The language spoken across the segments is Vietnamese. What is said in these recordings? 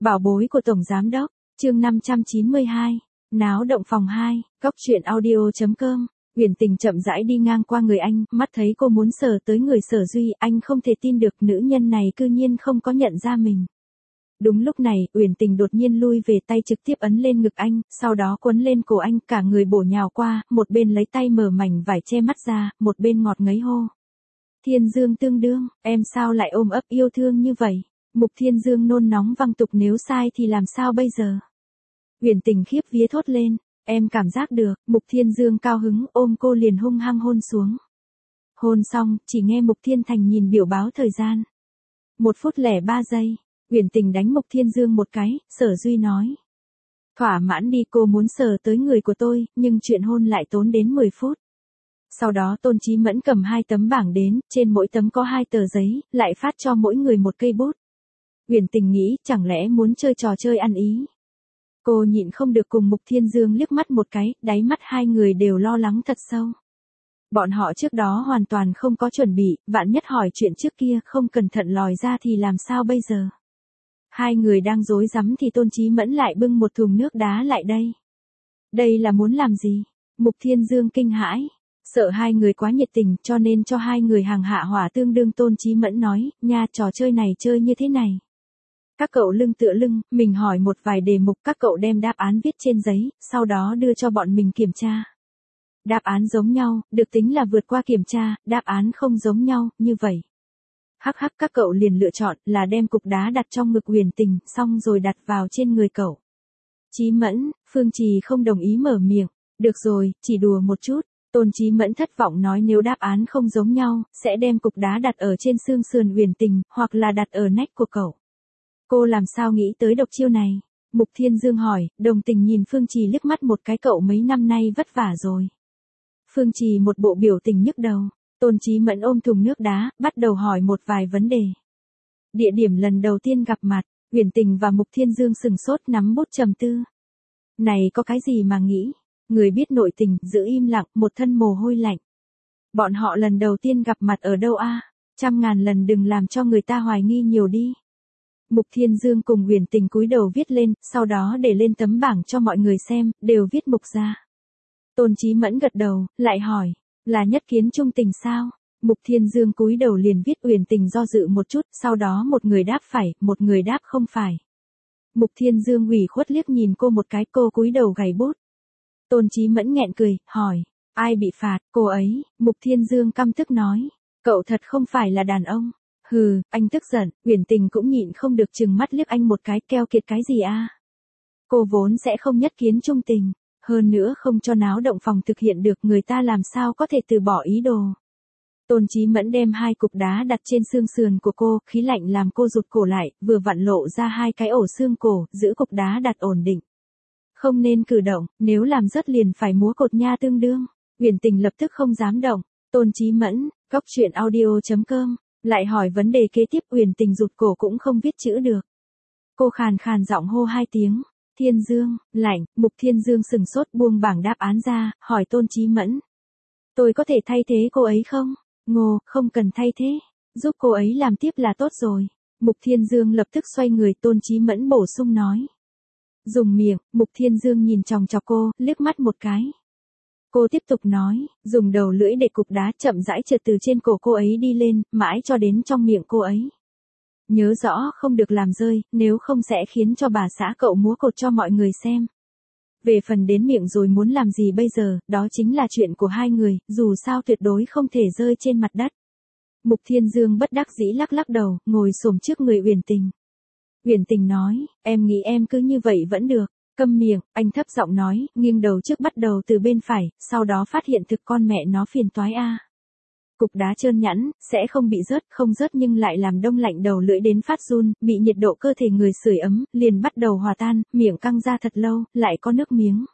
Bảo bối của Tổng Giám Đốc, chương 592, náo động phòng 2, góc truyện audio.com. Uyển Tình chậm rãi đi ngang qua người anh, mắt thấy cô muốn sờ tới người Sở Duy, anh không thể tin được nữ nhân này cư nhiên không có nhận ra mình. Đúng lúc này, Uyển Tình đột nhiên lui về, tay trực tiếp ấn lên ngực anh, sau đó quấn lên cổ anh, cả người bổ nhào qua, một bên lấy tay mở mảnh vải che mắt ra, một bên ngọt ngấy hô. Thiên Dương tương đương, em sao lại ôm ấp yêu thương như vậy? Mục Thiên Dương nôn nóng văng tục, nếu sai thì làm sao bây giờ? Uyển Tình khiếp vía thốt lên, em cảm giác được. Mục Thiên Dương cao hứng ôm cô liền hung hăng hôn xuống. Hôn xong, chỉ nghe Mục Thiên Thành nhìn biểu báo thời gian. 1 phút 03 giây, Uyển Tình đánh Mục Thiên Dương một cái, Sở Duy nói. Thỏa mãn đi, cô muốn sờ tới người của tôi, nhưng chuyện hôn lại tốn đến 10 phút. Sau đó Tôn Chí Mẫn cầm 2 tấm bảng đến, trên mỗi tấm có 2 tờ giấy, lại phát cho mỗi người một cây bút. Uyển Tình nghĩ, chẳng lẽ muốn chơi trò chơi ăn ý. Cô nhịn không được cùng Mục Thiên Dương liếc mắt một cái, đáy mắt hai người đều lo lắng thật sâu. Bọn họ trước đó hoàn toàn không có chuẩn bị, vạn nhất hỏi chuyện trước kia không cẩn thận lòi ra thì làm sao bây giờ. Hai người đang rối rắm thì Tôn Chí Mẫn lại bưng một thùng nước đá lại đây. Đây là muốn làm gì? Mục Thiên Dương kinh hãi. Sợ hai người quá nhiệt tình cho nên cho hai người hàng hạ hỏa tương đương. Tôn Chí Mẫn nói, nha, trò chơi này chơi như thế này. Các cậu lưng tựa lưng, mình hỏi một vài đề mục, các cậu đem đáp án viết trên giấy, sau đó đưa cho bọn mình kiểm tra. Đáp án giống nhau, được tính là vượt qua kiểm tra, đáp án không giống nhau, như vậy. Hắc hắc, các cậu liền lựa chọn là đem cục đá đặt trong ngực Uyển Tình, xong rồi đặt vào trên người cậu. Chí Mẫn, Phương Trì không đồng ý mở miệng. Được rồi, chỉ đùa một chút. Tôn Chí Mẫn thất vọng nói, nếu đáp án không giống nhau, sẽ đem cục đá đặt ở trên xương sườn Uyển Tình, hoặc là đặt ở nách của cậu. Cô làm sao nghĩ tới độc chiêu này? Mục Thiên Dương hỏi, đồng tình nhìn Phương Trì liếc mắt một cái, cậu mấy năm nay vất vả rồi. Phương Trì một bộ biểu tình nhức đầu. Tôn Chí Mẫn ôm thùng nước đá, bắt đầu hỏi một vài vấn đề. Địa điểm lần đầu tiên gặp mặt, Uyển Tình và Mục Thiên Dương sừng sốt nắm bút trầm tư. Này có cái gì mà nghĩ? Người biết nội tình, giữ im lặng, một thân mồ hôi lạnh. Bọn họ lần đầu tiên gặp mặt ở đâu a? 100.000 lần đừng làm cho người ta hoài nghi nhiều đi. Mục Thiên Dương cùng Uyển Tình cúi đầu viết lên, sau đó để lên tấm bảng cho mọi người xem, đều viết mục ra. Tôn Chí Mẫn gật đầu, lại hỏi, là nhất kiến trung tình sao? Mục Thiên Dương cúi đầu liền viết. Uyển Tình do dự một chút, sau đó một người đáp phải, một người đáp không phải. Mục Thiên Dương ủy khuất liếc nhìn cô một cái, cô cúi đầu gảy bút. Tôn Chí Mẫn nghẹn cười, hỏi, ai bị phạt? Cô ấy. Mục Thiên Dương căm tức nói, cậu thật không phải là đàn ông. Hừ, anh tức giận. Uyển Tình cũng nhịn không được trừng mắt liếc anh một cái, keo kiệt cái gì a? Cô vốn sẽ không nhất kiến trung tình, hơn nữa không cho náo động phòng thực hiện được, người ta làm sao có thể từ bỏ ý đồ. Tôn Chí Mẫn đem 2 cục đá đặt trên xương sườn của cô, khí lạnh làm cô rụt cổ lại, vừa vặn lộ ra 2 cái ổ xương cổ, giữ cục đá đặt ổn định. Không nên cử động, nếu làm rớt liền phải múa cột nha tương đương. Uyển Tình lập tức không dám động. Tôn Chí Mẫn, góc truyện audio.com. Lại hỏi vấn đề kế tiếp. Uyển Tình rụt cổ cũng không viết chữ được. Cô khàn khàn giọng hô 2 tiếng. Thiên Dương, lạnh. Mục Thiên Dương sừng sốt buông bảng đáp án ra, hỏi Tôn Chí Mẫn. Tôi có thể thay thế cô ấy không? Ngô, không cần thay thế. Giúp cô ấy làm tiếp là tốt rồi. Mục Thiên Dương lập tức xoay người. Tôn Chí Mẫn bổ sung nói. Dùng miệng. Mục Thiên Dương nhìn chòng chọc cô, liếc mắt một cái. Cô tiếp tục nói, dùng đầu lưỡi để cục đá chậm rãi trượt từ trên cổ cô ấy đi lên, mãi cho đến trong miệng cô ấy. Nhớ rõ không được làm rơi, nếu không sẽ khiến cho bà xã cậu múa cột cho mọi người xem. Về phần đến miệng rồi muốn làm gì bây giờ, đó chính là chuyện của hai người, dù sao tuyệt đối không thể rơi trên mặt đất. Mục Thiên Dương bất đắc dĩ lắc lắc đầu, ngồi xổm trước người Uyển Tình. Uyển Tình nói, em nghĩ em cứ như vậy vẫn được. Câm miệng, anh thấp giọng nói, nghiêng đầu trước bắt đầu từ bên phải, sau đó phát hiện thực con mẹ nó phiền toái a. Cục đá trơn nhẵn, sẽ không bị rớt, không rớt nhưng lại làm đông lạnh đầu lưỡi đến phát run, bị nhiệt độ cơ thể người sưởi ấm, liền bắt đầu hòa tan, miệng căng ra thật lâu, lại có nước miếng.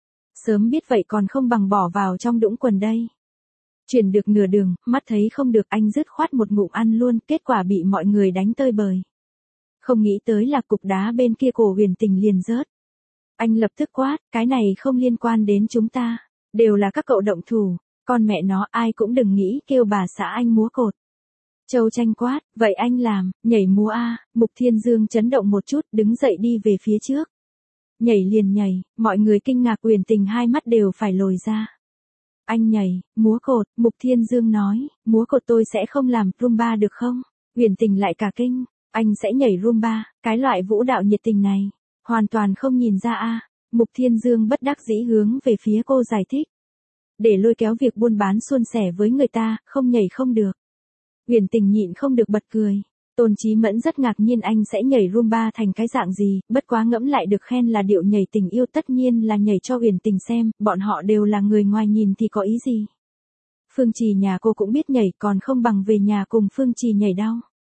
Sớm biết vậy còn không bằng bỏ vào trong đũng quần đây. Chuyển được nửa đường, mắt thấy không được, anh dứt khoát một ngụm ăn luôn, kết quả bị mọi người đánh tơi bời. Không nghĩ tới là cục đá bên kia cổ Uyển Tình liền rớt. Anh lập tức quát, cái này không liên quan đến chúng ta, đều là các cậu động thủ, con mẹ nó ai cũng đừng nghĩ kêu bà xã anh múa cột. Châu Tranh quát, vậy anh làm, nhảy múa a. Mục Thiên Dương chấn động một chút, đứng dậy đi về phía trước. Nhảy liền nhảy, mọi người kinh ngạc, Uyển Tình hai mắt đều phải lồi ra. Anh nhảy, múa cột, Mục Thiên Dương nói, múa cột tôi sẽ không làm Rumba được không? Uyển Tình lại cả kinh, anh sẽ nhảy Rumba, cái loại vũ đạo nhiệt tình này, hoàn toàn không nhìn ra a. Mục Thiên Dương bất đắc dĩ hướng về phía cô giải thích. Để lôi kéo việc buôn bán suôn sẻ với người ta, không nhảy không được. Uyển Tình nhịn không được bật cười. Tôn Chí Mẫn rất ngạc nhiên anh sẽ nhảy Rumba thành cái dạng gì, bất quá ngẫm lại được khen là điệu nhảy tình yêu tất nhiên là nhảy cho Uyển Tình xem, bọn họ đều là người ngoài nhìn thì có ý gì. Phương Trì nhà cô cũng biết nhảy, còn không bằng về nhà cùng Phương Trì nhảy đâu.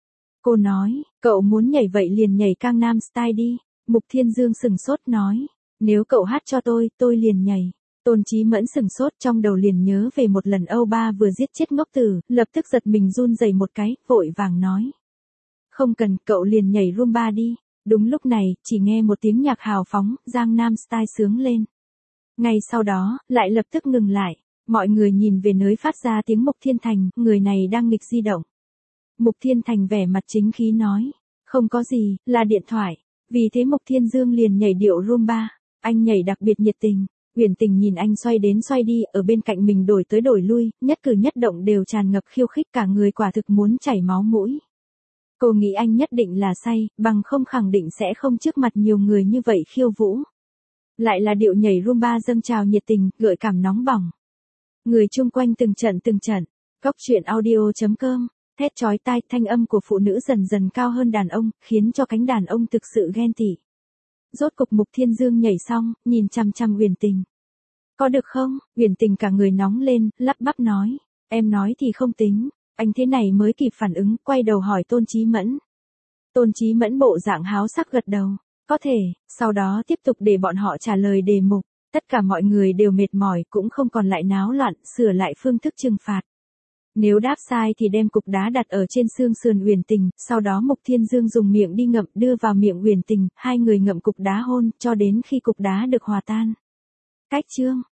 Cô nói, cậu muốn nhảy vậy liền nhảy Gangnam Style đi. Mục Thiên Dương sừng sốt nói, nếu cậu hát cho tôi liền nhảy. Tôn Chí Mẫn sừng sốt, trong đầu liền nhớ về một lần Âu Ba vừa giết chết ngốc tử, lập tức giật mình run rẩy một cái, vội vàng nói. Không cần, cậu liền nhảy Rumba đi. Đúng lúc này, chỉ nghe một tiếng nhạc hào phóng, Gangnam Style sướng lên. Ngay sau đó, lại lập tức ngừng lại. Mọi người nhìn về nơi phát ra tiếng Mục Thiên Thành, người này đang nghịch di động. Mục Thiên Thành vẻ mặt chính khí nói. Không có gì, là điện thoại. Vì thế Mục Thiên Dương liền nhảy điệu Rumba. Anh nhảy đặc biệt nhiệt tình. Uyển Tình nhìn anh xoay đến xoay đi, ở bên cạnh mình đổi tới đổi lui, nhất cử nhất động đều tràn ngập khiêu khích, cả người quả thực muốn chảy máu mũi. Cô nghĩ anh nhất định là say, bằng không khẳng định sẽ không trước mặt nhiều người như vậy khiêu vũ. Lại là điệu nhảy Rumba dâng trào nhiệt tình, gợi cảm nóng bỏng. Người chung quanh từng trận. Góc truyện audio.com, thét chói tai, thanh âm của phụ nữ dần dần cao hơn đàn ông, khiến cho cánh đàn ông thực sự ghen tị. Rốt cục Mục Thiên Dương nhảy xong, nhìn chằm chằm Uyển Tình. Có được không? Uyển Tình cả người nóng lên, lắp bắp nói. Em nói thì không tính. Anh thế này mới kịp phản ứng, quay đầu hỏi Tôn Chí Mẫn. Tôn Chí Mẫn bộ dạng háo sắc gật đầu. Có thể, sau đó tiếp tục để bọn họ trả lời đề mục. Tất cả mọi người đều mệt mỏi, cũng không còn lại náo loạn, sửa lại phương thức trừng phạt. Nếu đáp sai thì đem cục đá đặt ở trên xương sườn Uyển Tình, sau đó Mục Thiên Dương dùng miệng đi ngậm, đưa vào miệng Uyển Tình, hai người ngậm cục đá hôn, cho đến khi cục đá được hòa tan. Cách chương